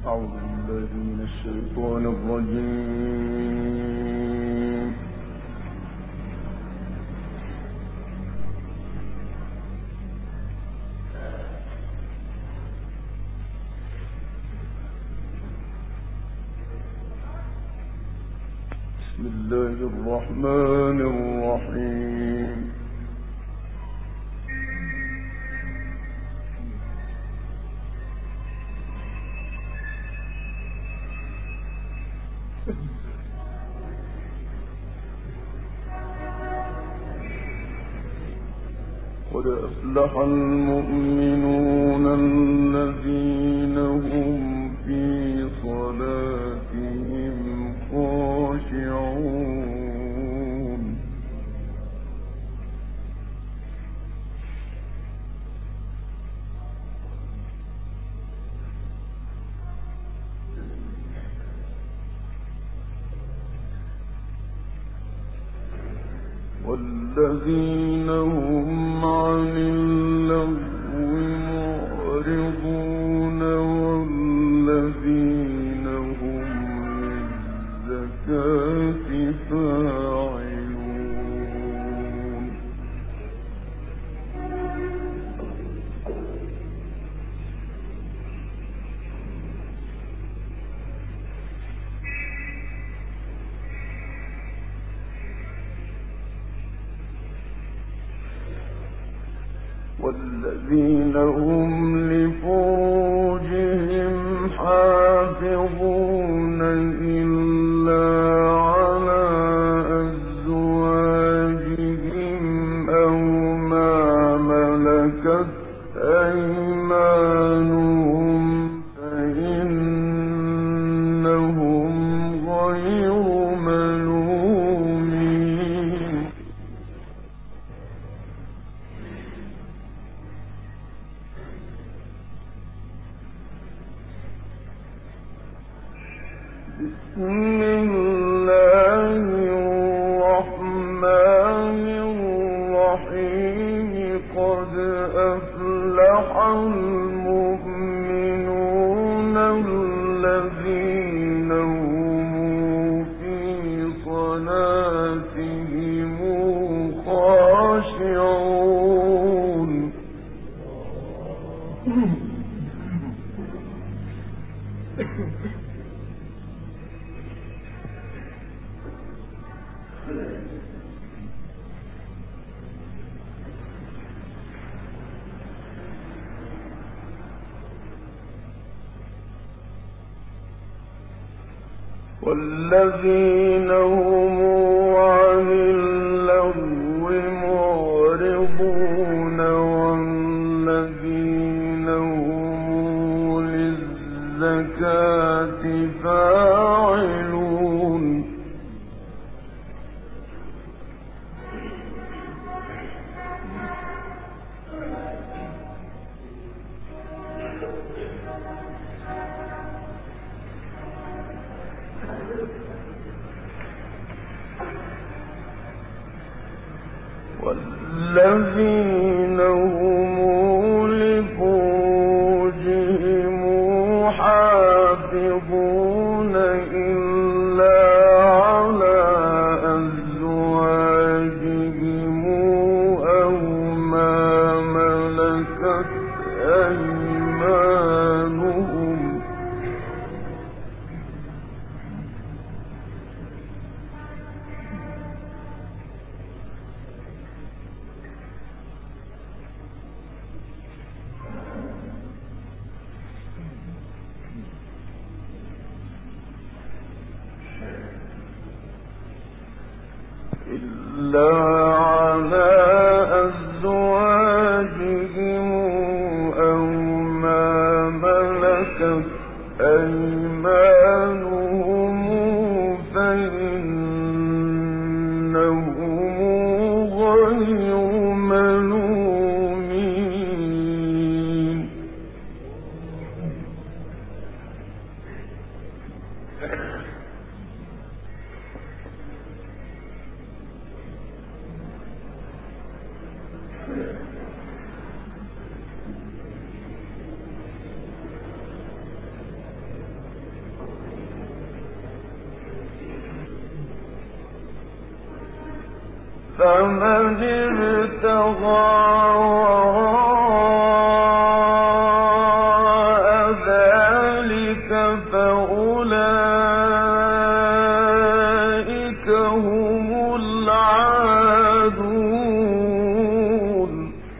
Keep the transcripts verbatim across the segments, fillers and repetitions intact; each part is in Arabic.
أعوذ بالله من الشيطان الرجيم. بسم الله الرحمن الرحيم. قد أفلح المؤمنون الذين هم في صلاتهم خاشعون. والذين هم عن اللغو معرضون والذين هم للزكاة فاعلون. والذين هم لفروجهم حافظون إلا على أزواجهم أو ما ملكت أيمانهم فإنهم غير ملومين. بسم الله الرحمن الرحيم. قد أفلح المؤمنون الذين هم في صلاتهم خاشعون. والذين هم عن اللغو معرضون والذين هم للزكاة فاعلون. والذين هم لفروجهم حافظون إلا على أزواجهم أو ما ملكت أيمانهم إلا على أزواجهم أو ما ملكت أيمانهم فإنهم غير ملومين. فمن ابتغى وراء ذلك فأولئك هم العادون.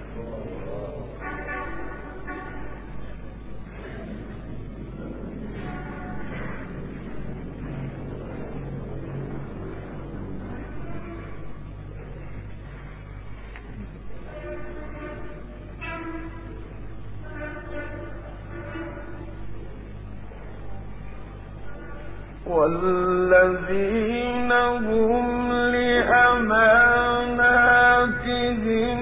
والذين هم لأماناتهم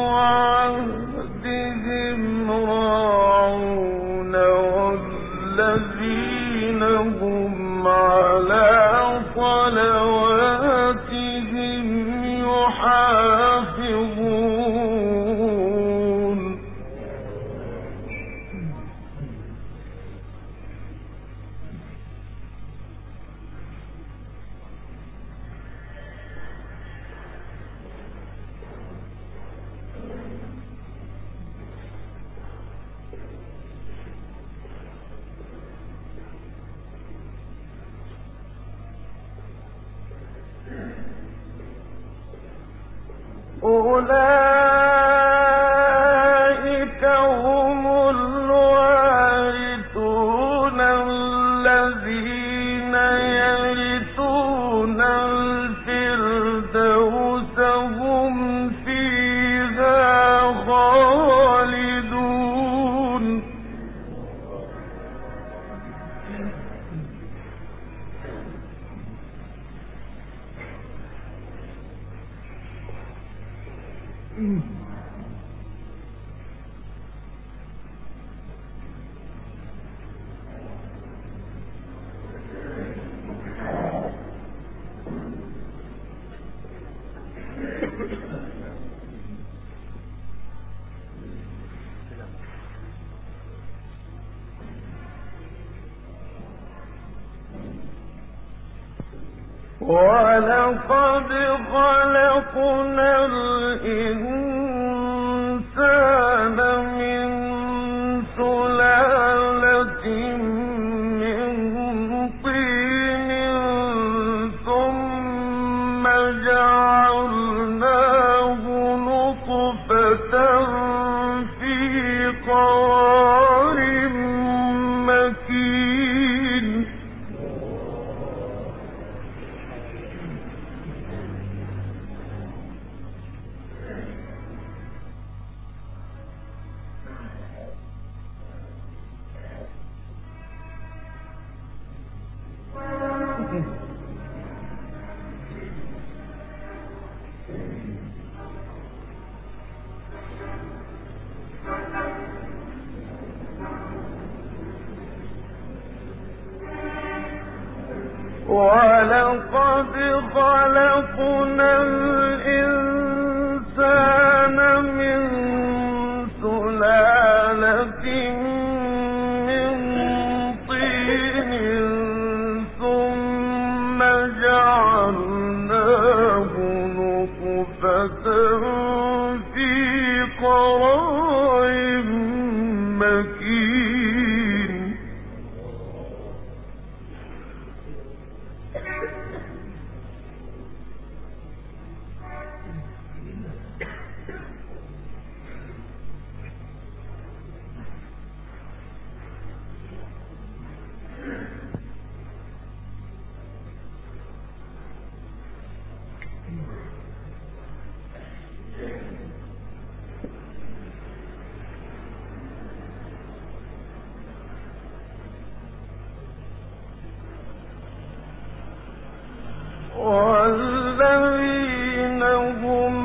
وعهدهم راعون والذين هم على صلواتهم يحافظون. أولئك هم الوارثون الذين يرثون الفردوس هم فيها خالدون. ولقد خلقنا الإنسان من سلالة من طين ثم جعلناه نطفة في قرار مكين. ولقد خلقنا الإنسان من سلالة من طين ثم جعلناه نطفة في قرار مكين. والذين هم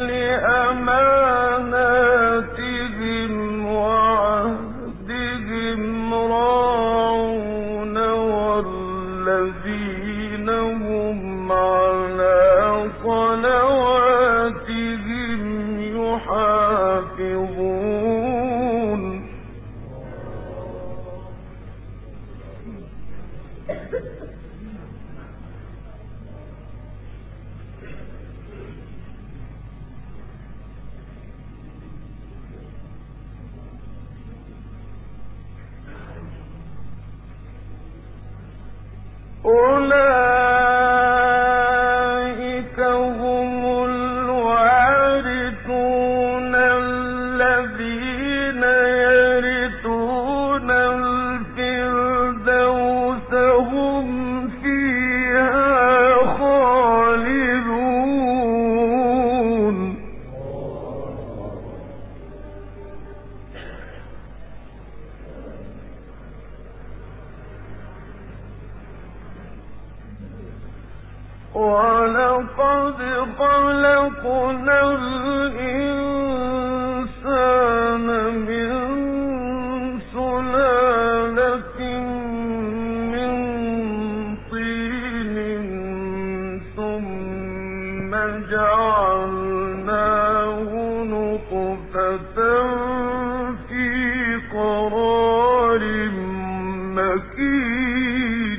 لأماناتهم وعهدهم راعون والذين هم على صلواتهم يحافظون. خَلَقْنَا الْإِنسَانَ مِن سُلَالَةٍ مِّن طِينٍ ثُمَّ جَعَلْنَاهُ نُطْفَةً فِي قَرَارٍ مَّكِينٍ.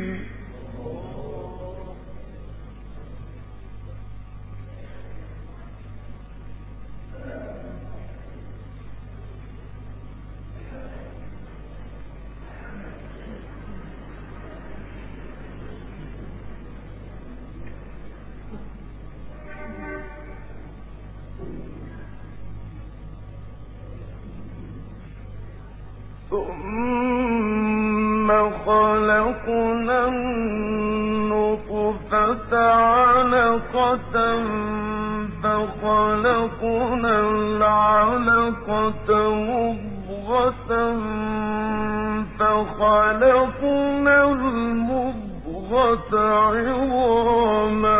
ثُمَّ خَلَقْنَا النُّطْفَةَ عَلَقَةً فَخَلَقْنَا الْعَلَقَةَ مُضْغَةً فَخَلَقْنَا الْمُضْغَةَ عِظَامًا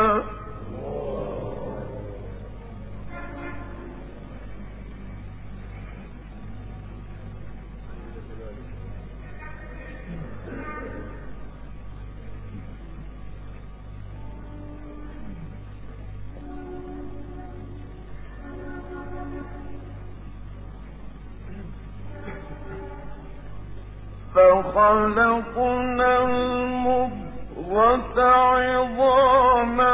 فَخَلَقْنَا الْمُضْغَةَ عِظَامًا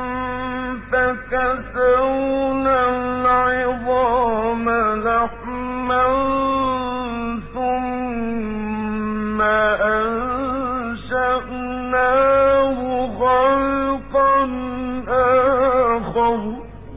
فَكَسَوْنَا الْعِظَامَ لَحْمًا ثُمَّ أَنشَأْنَاهُ خَلْقًا آخَرَ.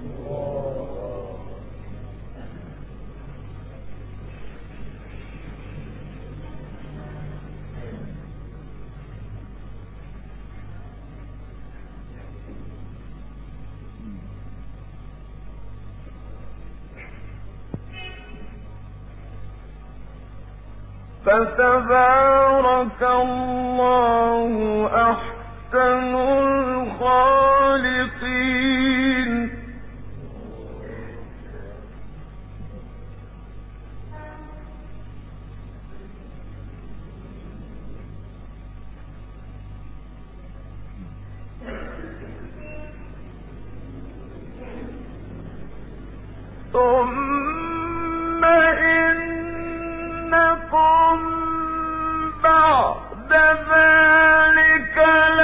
فَتَبَارَكَ اللَّهُ أَحْسَنُ الْخَالِقِينَ. ثُمَّ إِنَّكُمْ بَعْدَ ذَلِكَ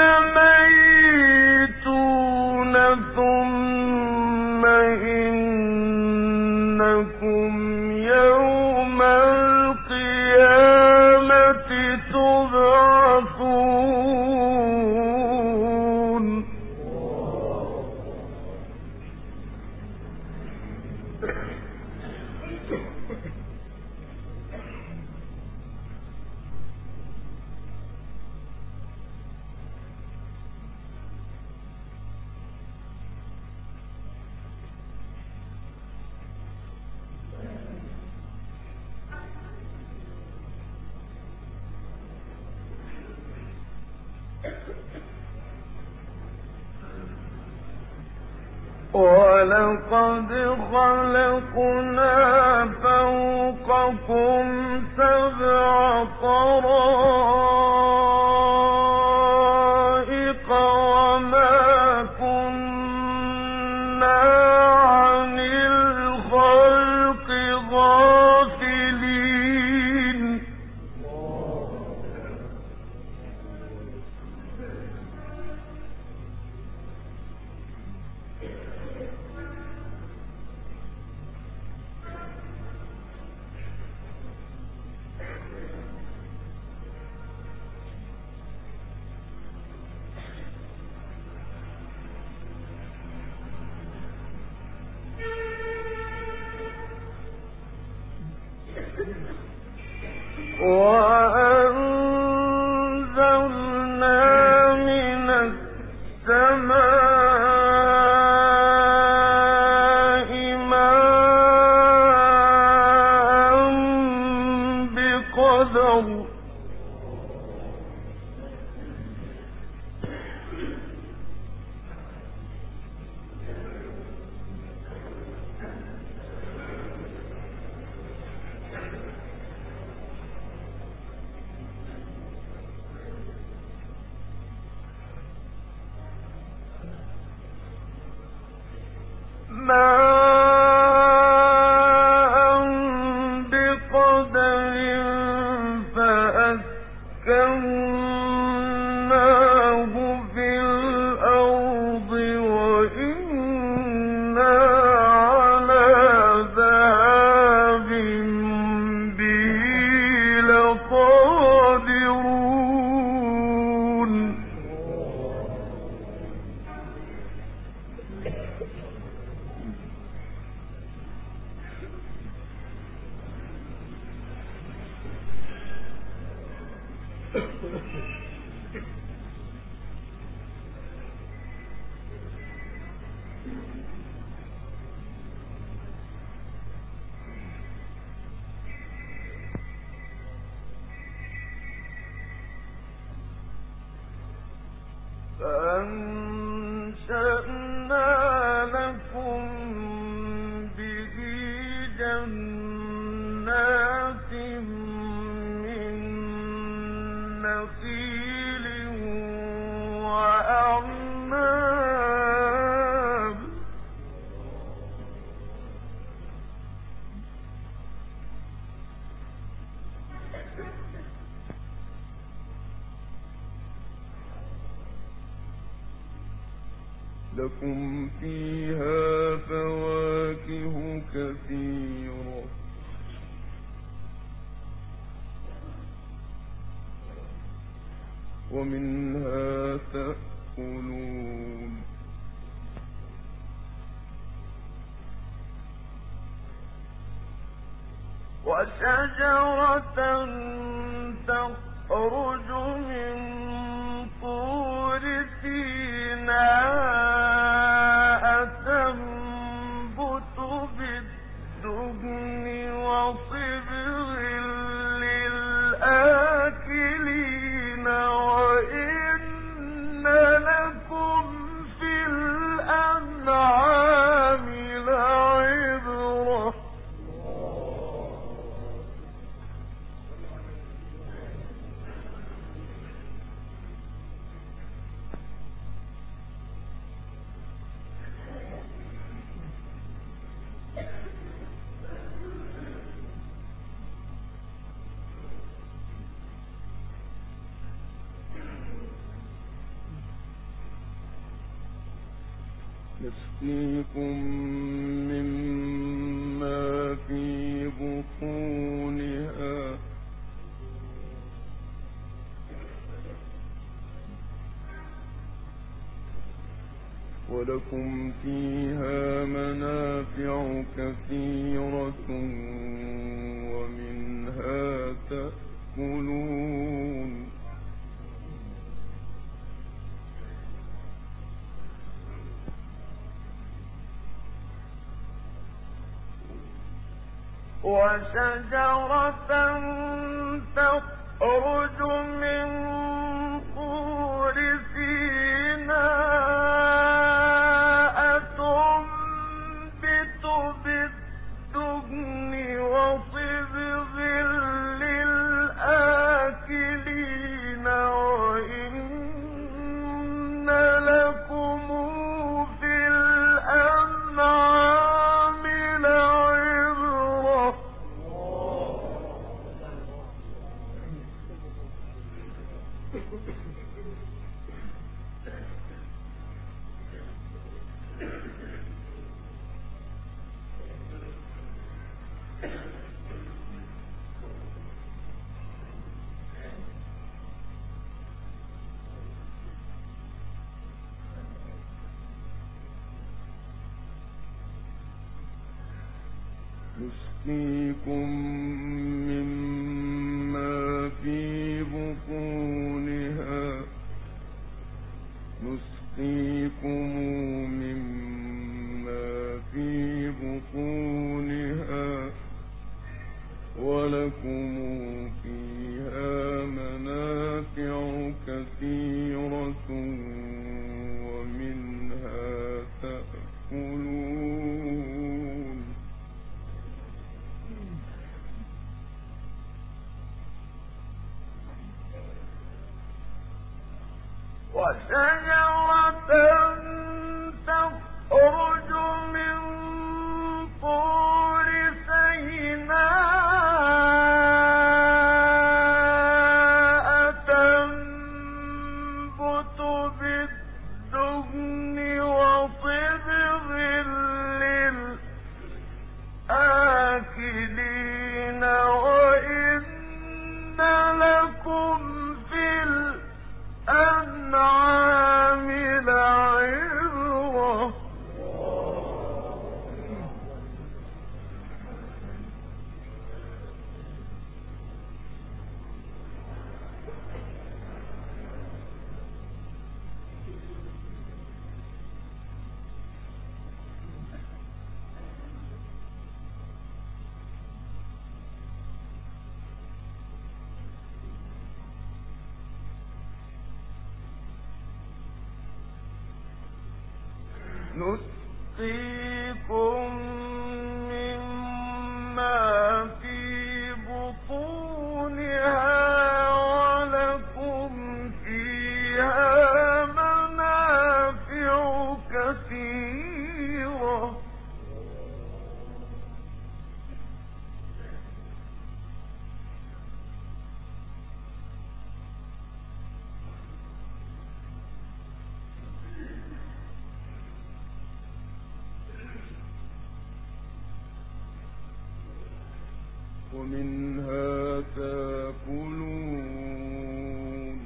لَمَيِّتُونَ ثُمَّ إِنَّكُمْ يَوْمَ الْقِيَامَةِ تُبْعَثُونَ. وَلَقَدْ خَلَقْنَا فَوْقَكُمْ سَبْعَ طَرَائِقَ وَمَا كُنَّا عَنِ الْخَلْقِ غَافِلِينَ. وَأَنزَلْنَا مِنَ السَّمَاءِ مَاءً بِقَدَرٍ. فأنشأنا لكم به جنات من نخيل وأعناب لكم فيها فواكه كثيرة ومنها تأكلون وشجرة تخرج من طور سيناء تنبت بالدهن وصبغ للآكلين وإن لكم في الأنعام لعبرة نسقيكم مما في بطونها ولكم فيها منافع كثيرة ومنها تأكلون وشجرة تخرج من طور سيناء تنبت بالدهن وصبغ للآكلين وإن لكم في الأنعام لعبرة نسقيكم مما في بطونها نسقيكم مما في بطونها ولكم فيها منافع كثيرة ومنها تأكلون وشجرة تخرج من طور سيناء تنبت بالدهن وصبغ للآكلين وإن لكم في الأنعام نسقيكم مما في بطونها ولكم فيها منافع كثيرة ومنها تأكلون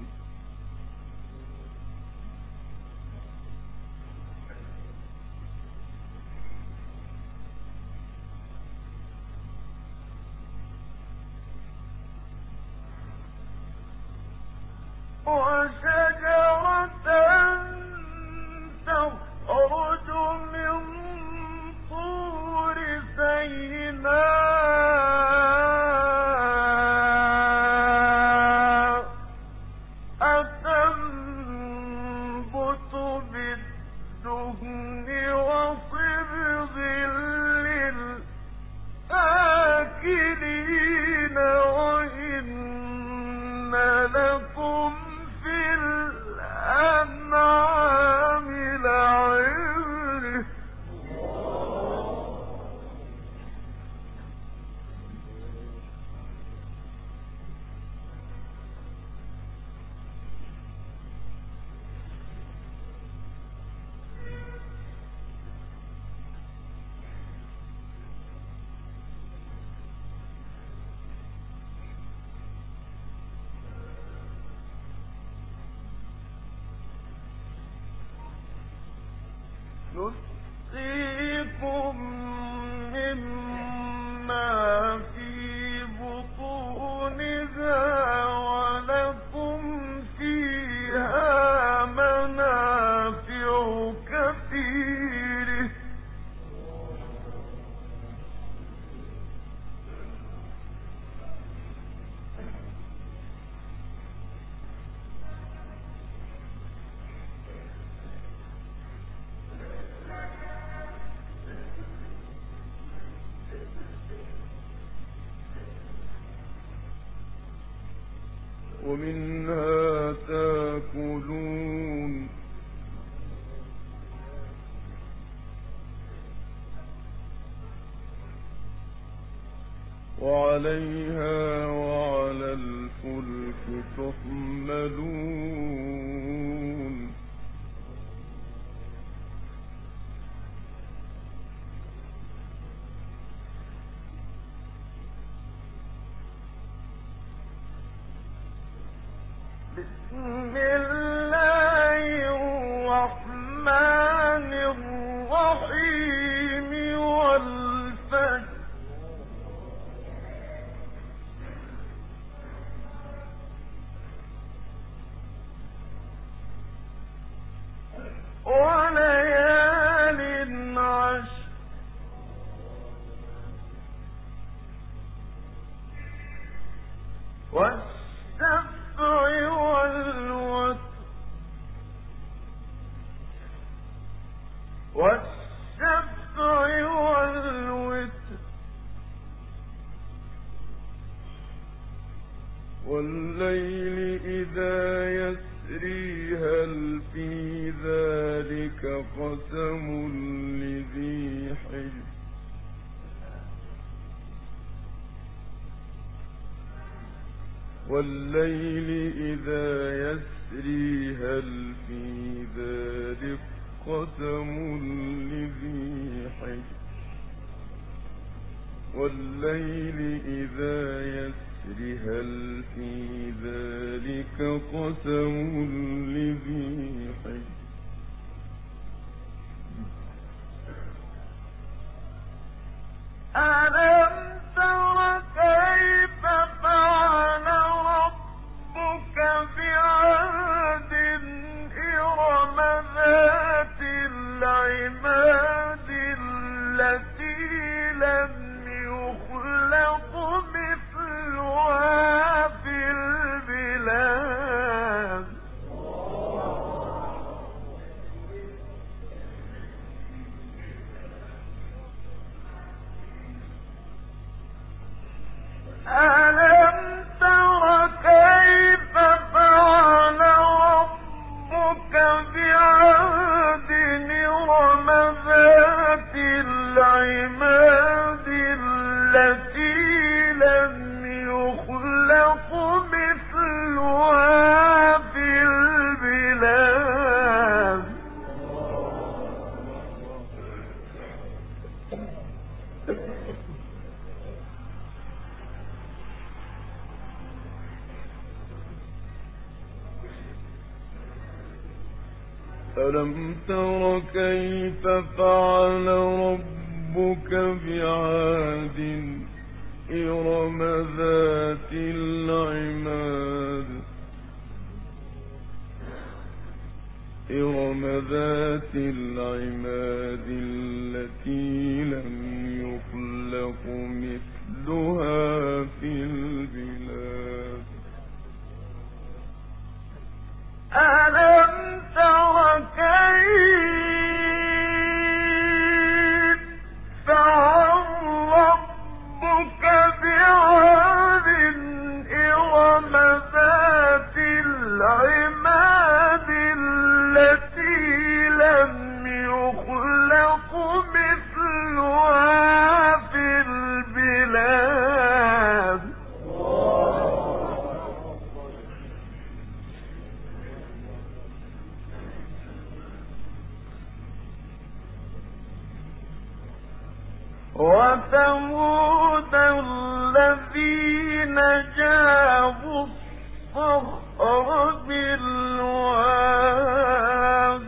وشجرة تخرج من طور سيناء أتنبت بالدهن وصبغ للآكلين وإن لكم في الأنعام لعبرة نسقيكم مما في بطونها ولكم فيها منافع كثيرة ومنها تأكلون وعليها وعلى الفلك تحملون بسم الله الرحمن الرحيم والفجر وليال عشر والشفع والوتر والشفع والوتر والليل إذا يسري هل في ذلك قسم لذي حجر والليل إذا يسري هل في ذلك قسم لذي حجر والليل إذا يسري هل في ذلك قسم لذي حجر ألم تر كيف فعل ربك بعاد إرم ذات العماد التي لم يخلق مثلها في البلاد العماد التي لم يخلق مثلها في البلاد ألم تر كيف فعل ربك بعاد إرم ذات العماد إرم ذات العماد التي لم يخلق مثلها في البلاد ألم تر كيف فعل ربك بعاد إرم ذات العماد التي لم يخلق مثلها في البلاد وثمود الذين جابوا الصخر بالواد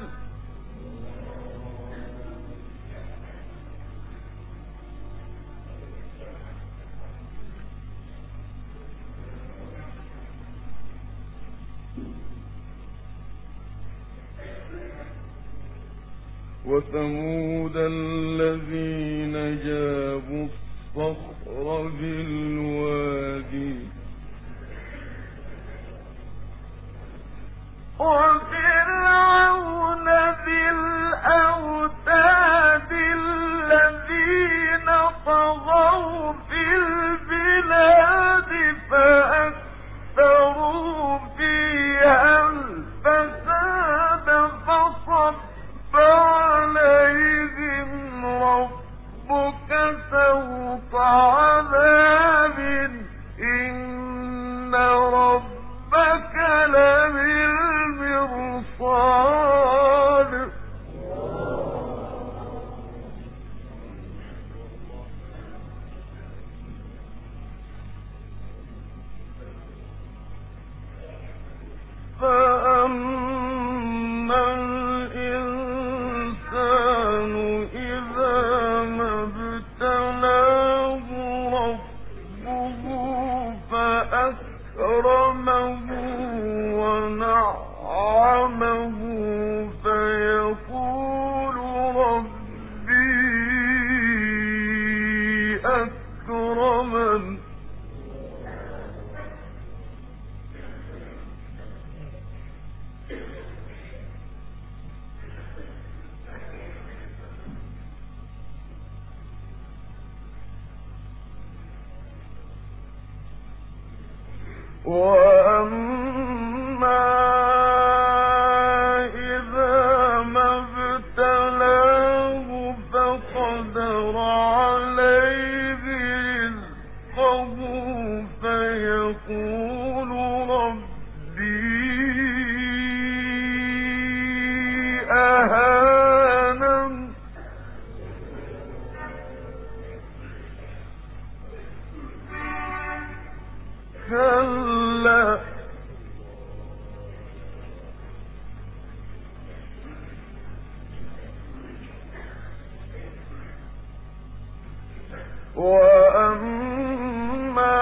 وثمود الذين جابوا الصخر بالوادي وفرعون ذي الأوتاد الذين طغوا في البلاد فأكثروا فيها الفساد فصب عليهم ربك سوط عذاب إن ربك لبالمرصاد فأما الإنسان إذا ما ابتلاه ربه فأكرمه ونعمه فيقول ربي أكرمن وأما إذا ما ابتلاه فقدر عليه رزقه فيقول ربي أهانن كلا وأما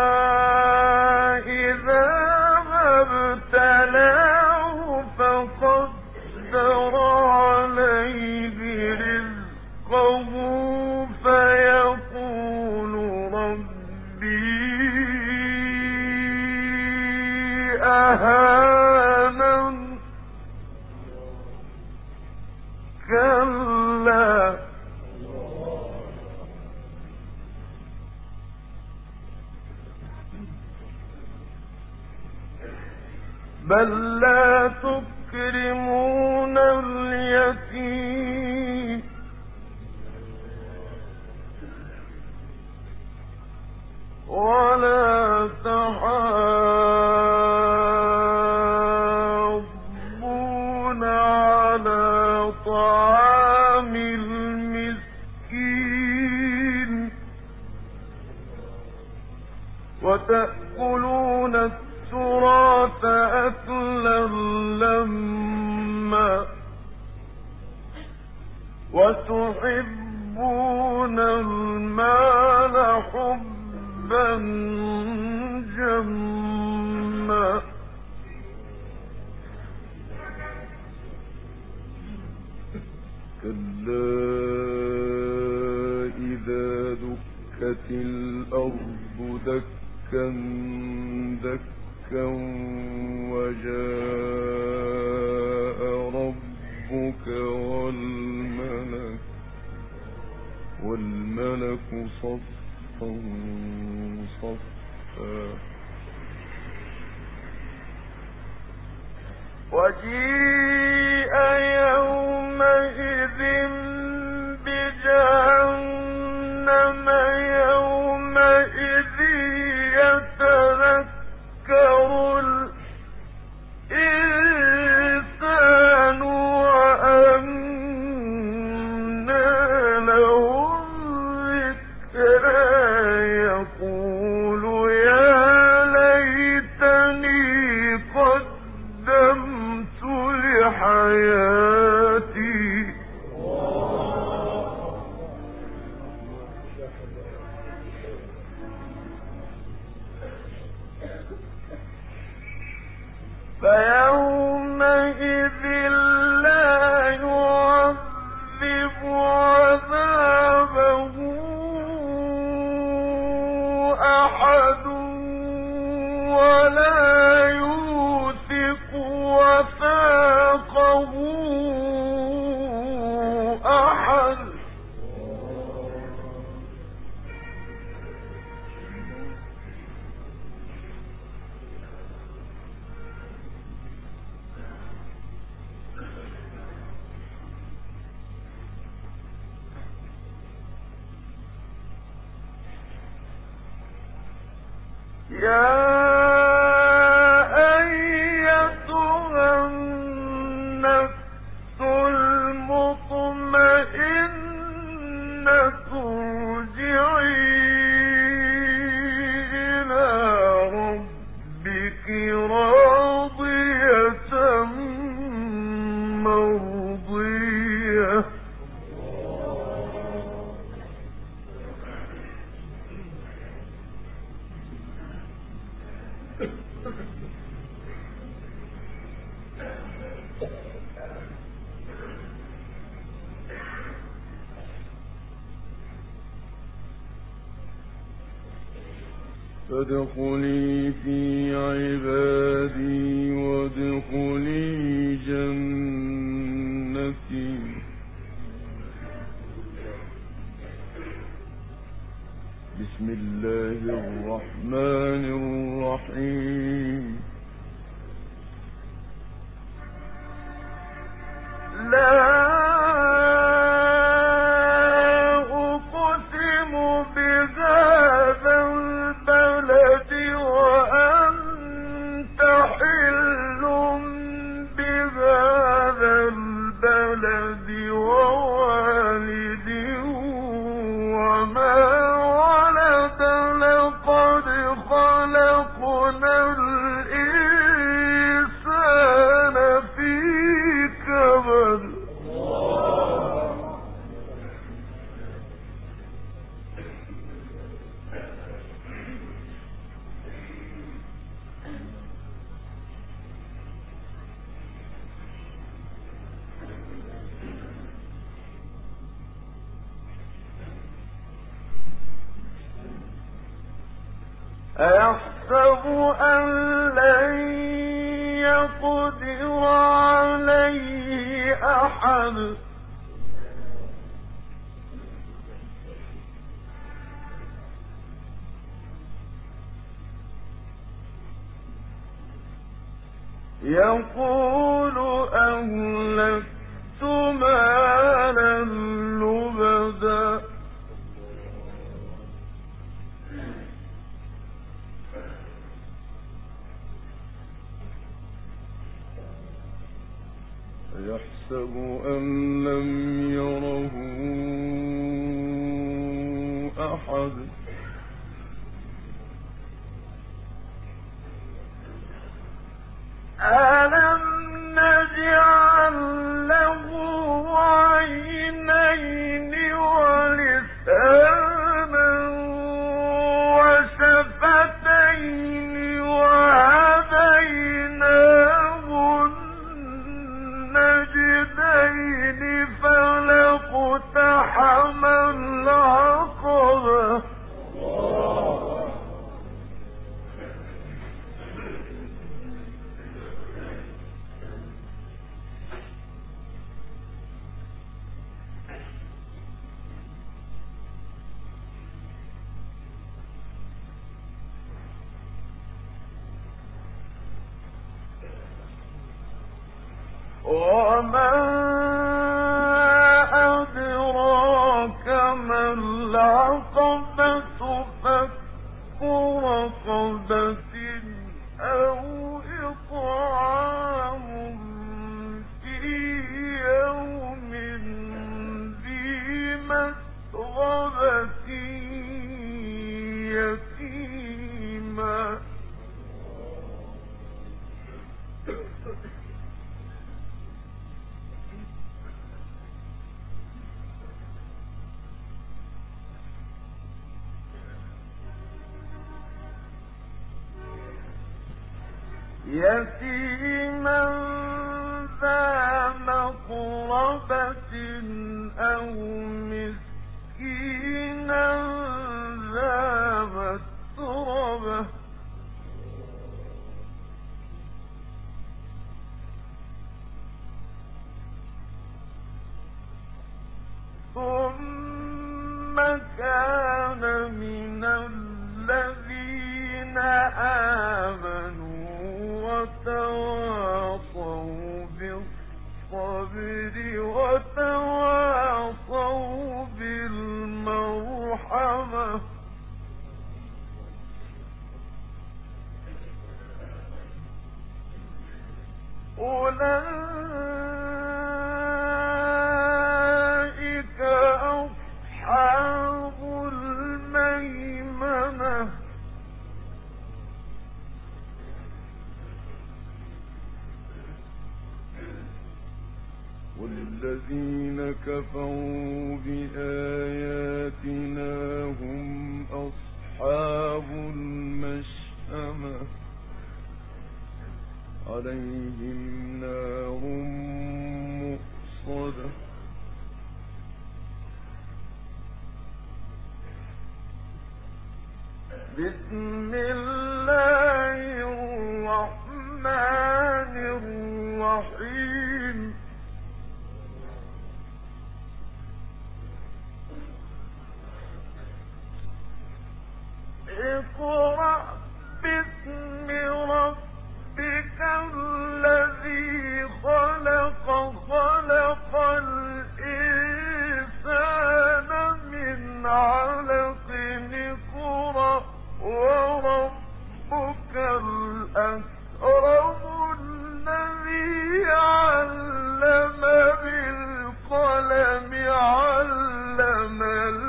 إذا ما ابتلاه فقدر عليه رزقه فيقول ربي أهانن كلا بل لا تكرمون اليتيم ولا تحاضون على طعام المسكين وتأكلون التراث أكلا لما وتحبون المال حبا جما كلا إذا دكت الأرض دكا دكا وجاء ربك والملك والملك صفا صفا وجيء يومئذ بجهنم يومئذ يتذكر الإنسان وأنى له الذكرى يقول يا ليتني قدمت لحياتي فيومئذ لا يعذب عذابه أحد ولا يوثق وثاقه أحد يا أيتها النفس المطمئنة ارجعي إلى ربك راضية مرضية فادخلي في عبادي وادخلي جنتي بسم الله الرحمن الرحيم لا أقسم بهذا البلد وأنت حل بهذا البلد ووالد وما ولد لقد خلقنا الإنسان في كبد أيحسب أن لن يقدر عليه أحد يقول أهلكت مالا لبدا يحسب أن لم يره أحد ألم نجعل له عينين ولسانا وشفتين وهديناه النجدين فلاقتحم العقبة وما أدراك ما العقبة فك رقبة أو إطعام في يوم ذي مسغبة يتيما يتيما ذا مقربة أو مسكينا ذا متربة ثم كان من الذين آمنوا وتواصوا بالصبر وتواصوا بالمرحمة أولئك أصحاب الميمنة والذين كفروا بآياتنا هم أصحاب المشأمة عليهم نار مؤصدة بسم الله الرحمن الرحيم اقرأ باسم ربك الذي خلق خلق الإنسان من علق اقرأ وربك الأكرم الذي علم بالقلم علم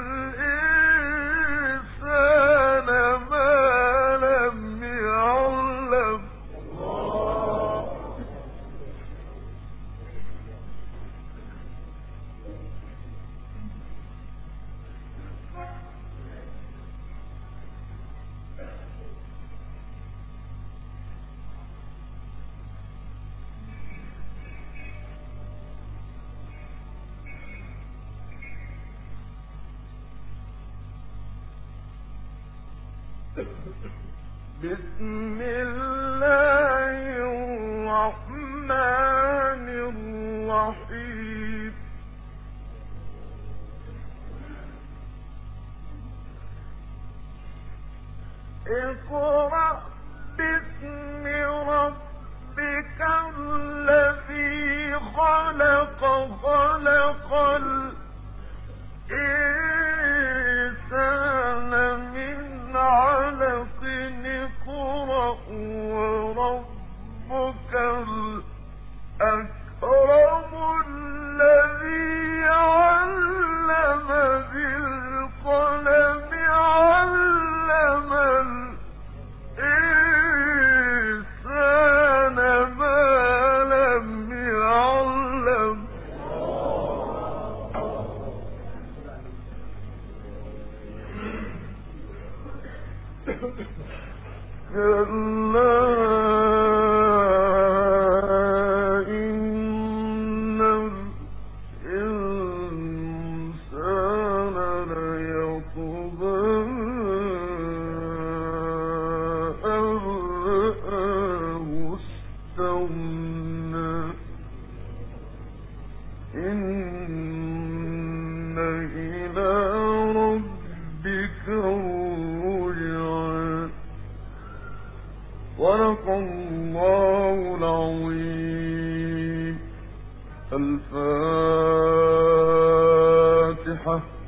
الإنسان ما لم يعلم بسم الله الرحمن الرحيم اقرأ باسم ربك الذي خلق خلق الإنسان من علق اقرأ وربك الأكرم صدق الله العظيم. الفاتحة.